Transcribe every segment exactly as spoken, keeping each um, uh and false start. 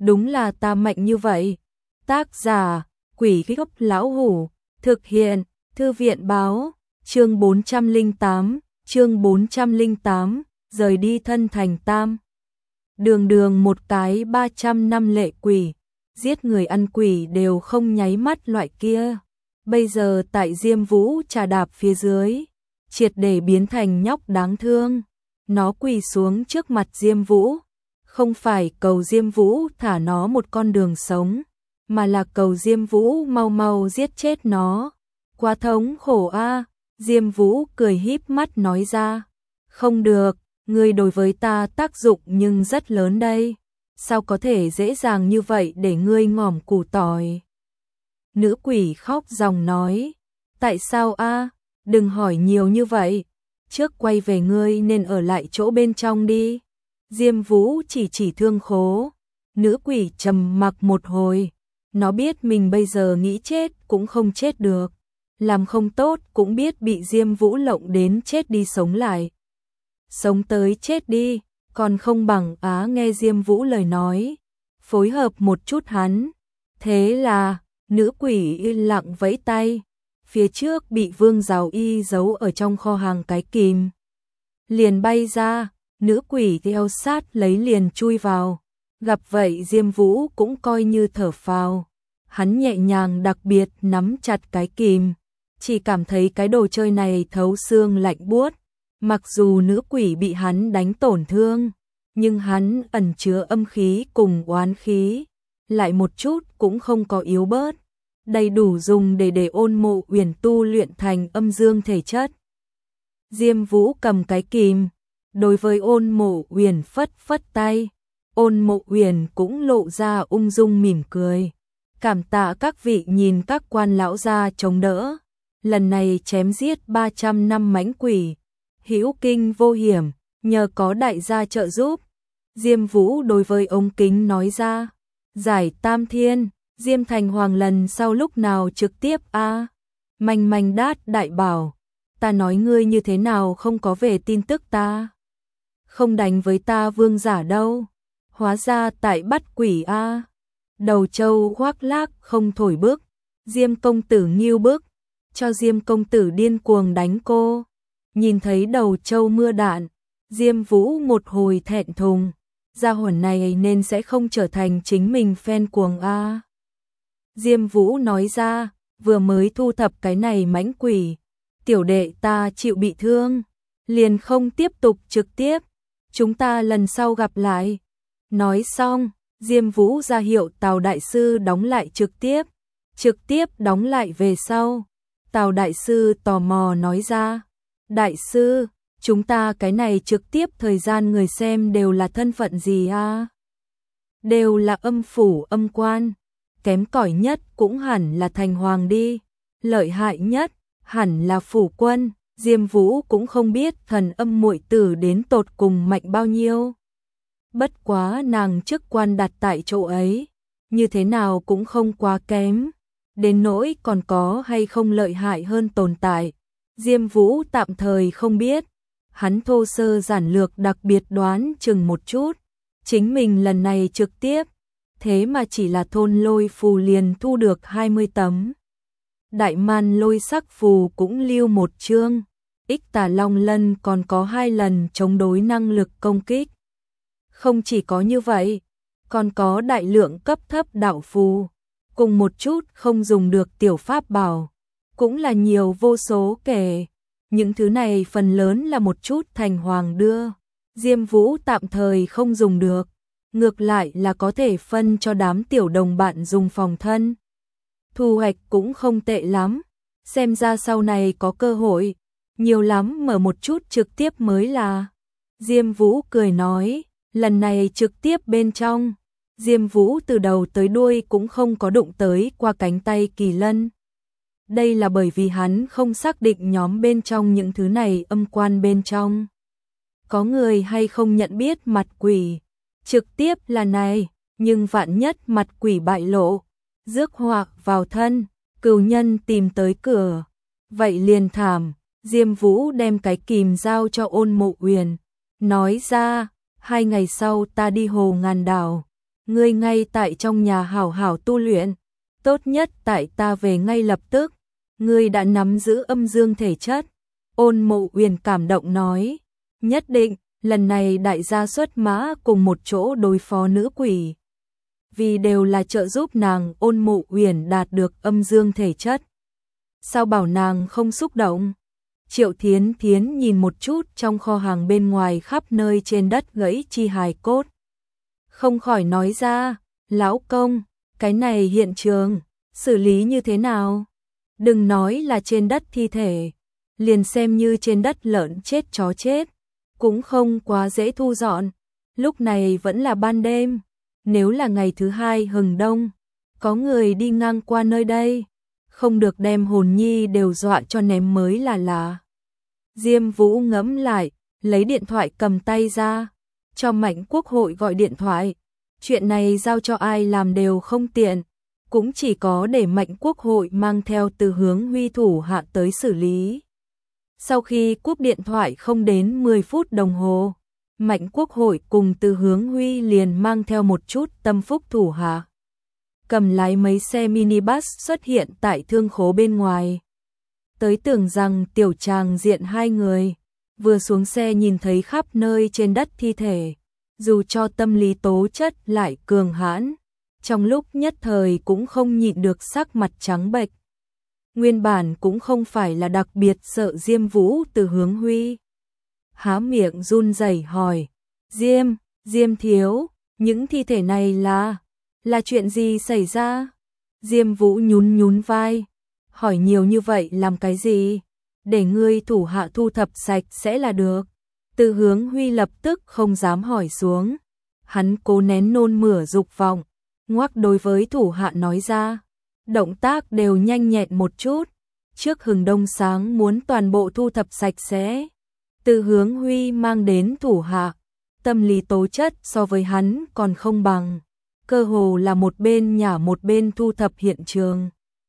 đúng là ta mạnh như vậy. Tác giả, Quỷ Gốc Lão Hủ, thực hiện, Thư viện báo, chương bốn trăm lẻ tám, chương bốn trăm lẻ tám, rời đi thân thành tam. Đường đường một cái ba trăm năm lệ quỷ, giết người ăn quỷ đều không nháy mắt loại kia. Bây giờ tại Diêm Vũ trà đạp phía dưới, triệt để biến thành nhóc đáng thương. Nó quỳ xuống trước mặt Diêm Vũ, không phải cầu Diêm Vũ thả nó một con đường sống, mà là cầu Diêm Vũ mau mau giết chết nó. Quá thống khổ a. Diêm Vũ cười híp mắt nói ra, không được, ngươi đối với ta tác dụng nhưng rất lớn đây, sao có thể dễ dàng như vậy để ngươi ngỏm củ tỏi. Nữ quỷ khóc ròng nói, tại sao a? Đừng hỏi nhiều như vậy, trước quay về ngươi nên ở lại chỗ bên trong đi. Diêm Vũ chỉ chỉ thương khố. Nữ quỷ trầm mặc một hồi, nó biết mình bây giờ nghĩ chết cũng không chết được, làm không tốt cũng biết bị Diêm Vũ lộng đến chết đi sống lại. Sống tới chết đi, còn không bằng á nghe Diêm Vũ lời nói, phối hợp một chút hắn. Thế là, nữ quỷ yên lặng vẫy tay, phía trước bị Vương Giàu Y giấu ở trong kho hàng cái kìm liền bay ra, nữ quỷ theo sát lấy liền chui vào. Gặp vậy Diêm Vũ cũng coi như thở phào, hắn nhẹ nhàng đặc biệt nắm chặt cái kìm, chỉ cảm thấy cái đồ chơi này thấu xương lạnh buốt. Mặc dù nữ quỷ bị hắn đánh tổn thương, nhưng hắn ẩn chứa âm khí cùng oán khí, lại một chút cũng không có yếu bớt, đầy đủ dùng để để Ôn Mộ Uyển tu luyện thành âm dương thể chất. Diêm Vũ cầm cái kìm, đối với Ôn Mộ Uyển phất phất tay, Ôn Mộ Uyển cũng lộ ra ung dung mỉm cười. Cảm tạ các vị nhìn các quan lão gia chống đỡ, lần này chém giết ba trăm năm mãnh quỷ, hữu kinh vô hiểm, nhờ có đại gia trợ giúp. Diêm Vũ đối với ống kính nói ra, giải tam thiên, Diêm Thành Hoàng lần sau lúc nào trực tiếp a? À? Manh manh đát đại bảo, ta nói ngươi như thế nào không có về tin tức ta? Không đánh với ta vương giả đâu, hóa ra tại bắt quỷ a. À? Đầu trâu khoác lác không thổi bước, Diêm công tử nghiêu bước, cho Diêm công tử điên cuồng đánh cô. Nhìn thấy đầu trâu mưa đạn, Diêm Vũ một hồi thẹn thùng, gia hỏa này nên sẽ không trở thành chính mình fan cuồng a. Diêm Vũ nói ra, vừa mới thu thập cái này mãnh quỷ, tiểu đệ ta chịu bị thương, liền không tiếp tục trực tiếp, chúng ta lần sau gặp lại. Nói xong, Diêm Vũ ra hiệu Tào đại sư đóng lại trực tiếp, trực tiếp đóng lại về sau. Tào đại sư tò mò nói ra, đại sư, chúng ta cái này trực tiếp thời gian người xem đều là thân phận gì a? À? Đều là âm phủ âm quan, kém cỏi nhất cũng hẳn là thành hoàng đi, lợi hại nhất hẳn là phủ quân. Diêm Vũ cũng không biết thần âm muội tử đến tột cùng mạnh bao nhiêu. Bất quá nàng chức quan đặt tại chỗ ấy, như thế nào cũng không quá kém, đến nỗi còn có hay không lợi hại hơn tồn tại, Diêm Vũ tạm thời không biết. Hắn thô sơ giản lược đặc biệt đoán chừng một chút, chính mình lần này trực tiếp, thế mà chỉ là thôn lôi phù liền thu được hai mươi tấm. Đại man lôi sắc phù cũng lưu một chương, ích tà long lân còn có hai lần chống đối năng lực công kích. Không chỉ có như vậy, còn có đại lượng cấp thấp đạo phù, cùng một chút không dùng được tiểu pháp bảo, cũng là nhiều vô số kể. Những thứ này phần lớn là một chút thành hoàng đưa, Diêm Vũ tạm thời không dùng được, ngược lại là có thể phân cho đám tiểu đồng bạn dùng phòng thân. Thu hoạch cũng không tệ lắm, xem ra sau này có cơ hội, nhiều lắm mở một chút trực tiếp mới là. Diêm Vũ cười nói, lần này trực tiếp bên trong, Diêm Vũ từ đầu tới đuôi cũng không có đụng tới qua cánh tay Kỳ Lân. Đây là bởi vì hắn không xác định nhóm bên trong những thứ này âm quan bên trong có người hay không nhận biết mặt quỷ. Trực tiếp là này, nhưng vạn nhất mặt quỷ bại lộ, rước họa vào thân, cừu nhân tìm tới cửa, vậy liền thảm. Diêm Vũ đem cái kìm giao cho Ôn Mộ Uyển, nói ra, hai ngày sau ta đi Hồ Ngàn Đảo, ngươi ngay tại trong nhà hảo hảo tu luyện, tốt nhất tại ta về ngay lập tức, ngươi đã nắm giữ âm dương thể chất. Ôn Mộ Uyển cảm động nói, nhất định, lần này đại gia xuất mã cùng một chỗ đối phó nữ quỷ. Vì đều là trợ giúp nàng Ôn Mộ Uyển đạt được âm dương thể chất. Sao bảo nàng không xúc động? Triệu Thiến Thiến nhìn một chút trong kho hàng bên ngoài khắp nơi trên đất gãy chi hài cốt. Không khỏi nói ra, lão công, cái này hiện trường, xử lý như thế nào? Đừng nói là trên đất thi thể, liền xem như trên đất lợn chết chó chết, cũng không quá dễ thu dọn. Lúc này vẫn là ban đêm, nếu là ngày thứ hai hừng đông, có người đi ngang qua nơi đây, không được đem hồn nhi đều dọa cho ném mới là lạ. Diêm Vũ ngẫm lại, lấy điện thoại cầm tay ra, cho Mạnh Quốc Hội gọi điện thoại. Chuyện này giao cho ai làm đều không tiện, cũng chỉ có để Mạnh Quốc Hội mang theo Từ Hướng Huy thủ hạ tới xử lý. Sau khi cúp điện thoại không đến mười phút đồng hồ, Mạnh Quốc Hội cùng Từ Hướng Huy liền mang theo một chút tâm phúc thủ hạ, cầm lái mấy xe minibus xuất hiện tại thương khố bên ngoài. Tới tưởng rằng tiểu tràng diện hai người, vừa xuống xe nhìn thấy khắp nơi trên đất thi thể, dù cho tâm lý tố chất lại cường hãn, trong lúc nhất thời cũng không nhịn được sắc mặt trắng bệch. Nguyên bản cũng không phải là đặc biệt sợ Diêm Vũ Từ Hướng Huy. Há miệng run rẩy hỏi, Diêm, Diêm thiếu, những thi thể này là, là chuyện gì xảy ra? Diêm Vũ nhún nhún vai, hỏi nhiều như vậy làm cái gì? Để ngươi thủ hạ thu thập sạch sẽ là được. Từ Hướng Huy lập tức không dám hỏi xuống. Hắn cố nén nôn mửa dục vọng, ngoắc đối với thủ hạ nói ra. Động tác đều nhanh nhẹn một chút. Trước hừng đông sáng muốn toàn bộ thu thập sạch sẽ. Từ Hướng Huy mang đến thủ hạ, tâm lý tố chất so với hắn còn không bằng. Cơ hồ là một bên nhả một bên thu thập hiện trường.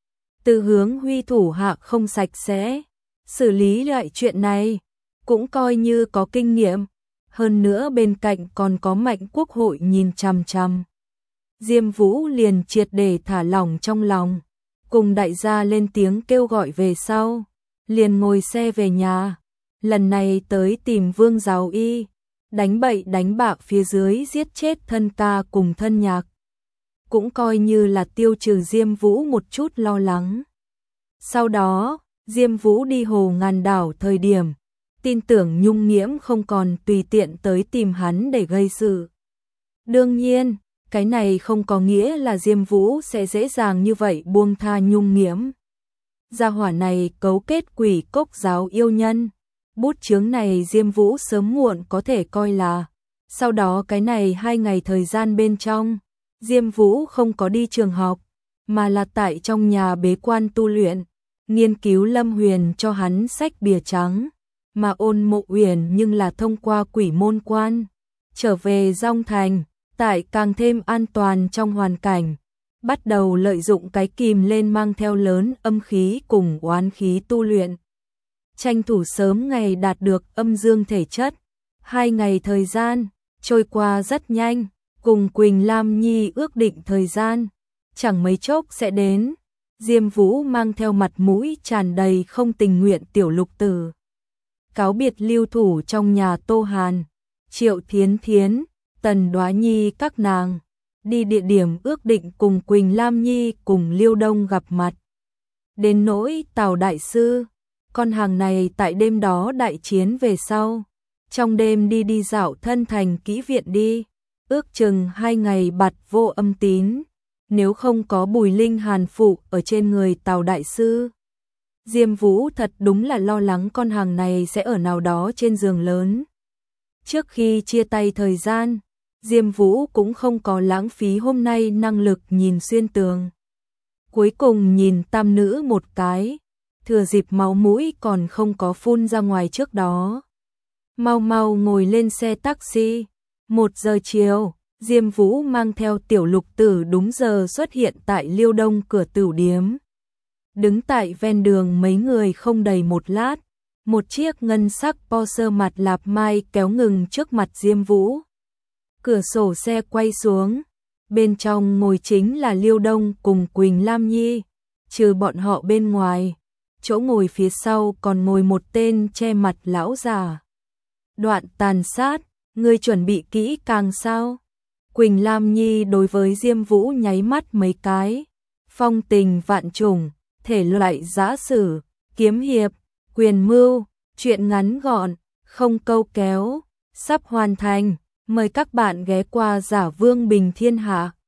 Từ Hướng Huy thủ hạ không sạch sẽ, xử lý lại chuyện này, cũng coi như có kinh nghiệm. Hơn nữa bên cạnh còn có Mạnh Quốc Hội nhìn chằm chằm. Diêm Vũ liền triệt để thả lỏng trong lòng, cùng đại gia lên tiếng kêu gọi về sau, liền ngồi xe về nhà. Lần này tới tìm Vương Giáo Y, đánh bậy đánh bạc phía dưới giết chết thân ca cùng thân nhạc. Cũng coi như là tiêu trừ Diêm Vũ một chút lo lắng. Sau đó, Diêm Vũ đi Hồ Ngàn Đảo thời điểm, tin tưởng Nhung Nghiễm không còn tùy tiện tới tìm hắn để gây sự. Đương nhiên, cái này không có nghĩa là Diêm Vũ sẽ dễ dàng như vậy buông tha Nhung Nghiễm. Gia hỏa này cấu kết quỷ cốc giáo yêu nhân. Bút chướng này Diêm Vũ sớm muộn có thể coi là. Sau đó cái này hai ngày thời gian bên trong, Diêm Vũ không có đi trường học, mà là tại trong nhà bế quan tu luyện, nghiên cứu Lâm Huyền cho hắn sách bìa trắng, mà Ôn Mộ Uyển nhưng là thông qua quỷ môn quan, trở về Dong Thành, tại càng thêm an toàn trong hoàn cảnh, bắt đầu lợi dụng cái kìm lên mang theo lớn âm khí cùng oán khí tu luyện. Tranh thủ sớm ngày đạt được âm dương thể chất. Hai ngày thời gian, trôi qua rất nhanh, cùng Quỳnh Lam Nhi ước định thời gian, chẳng mấy chốc sẽ đến. Diêm Vũ mang theo mặt mũi tràn đầy không tình nguyện tiểu lục tử. Cáo biệt lưu thủ trong nhà Tô Hàn, Triệu Thiến Thiến, Tần Đoá Nhi các nàng, đi địa điểm ước định cùng Quỳnh Lam Nhi cùng Liêu Đông gặp mặt. Đến nỗi Tào Đại Sư, con hàng này tại đêm đó đại chiến về sau, trong đêm đi đi dạo thân thành kỹ viện đi, ước chừng hai ngày bặt vô âm tín, nếu không có Bùi Linh Hàn phụ ở trên người Tào Đại Sư. Diêm Vũ thật đúng là lo lắng con hàng này sẽ ở nào đó trên giường lớn. Trước khi chia tay thời gian, Diêm Vũ cũng không có lãng phí hôm nay năng lực nhìn xuyên tường. Cuối cùng nhìn tam nữ một cái, thừa dịp máu mũi còn không có phun ra ngoài trước đó. Mau mau ngồi lên xe taxi. Một giờ chiều, Diêm Vũ mang theo tiểu lục tử đúng giờ xuất hiện tại Liêu Đông cửa tửu điếm. Đứng tại ven đường mấy người không đầy một lát, một chiếc ngân sắc Porsche mặt lạp mai kéo ngừng trước mặt Diêm Vũ. Cửa sổ xe quay xuống, bên trong ngồi chính là Liêu Đông cùng Quỳnh Lam Nhi, trừ bọn họ bên ngoài, chỗ ngồi phía sau còn ngồi một tên che mặt lão già. Đoạn tàn sát, ngươi chuẩn bị kỹ càng sao? Quỳnh Lam Nhi đối với Diêm Vũ nháy mắt mấy cái, phong tình vạn trùng, thể loại giã sử, kiếm hiệp, quyền mưu, truyện ngắn gọn, không câu kéo, sắp hoàn thành, mời các bạn ghé qua Giả Vương Bình Thiên Hạ.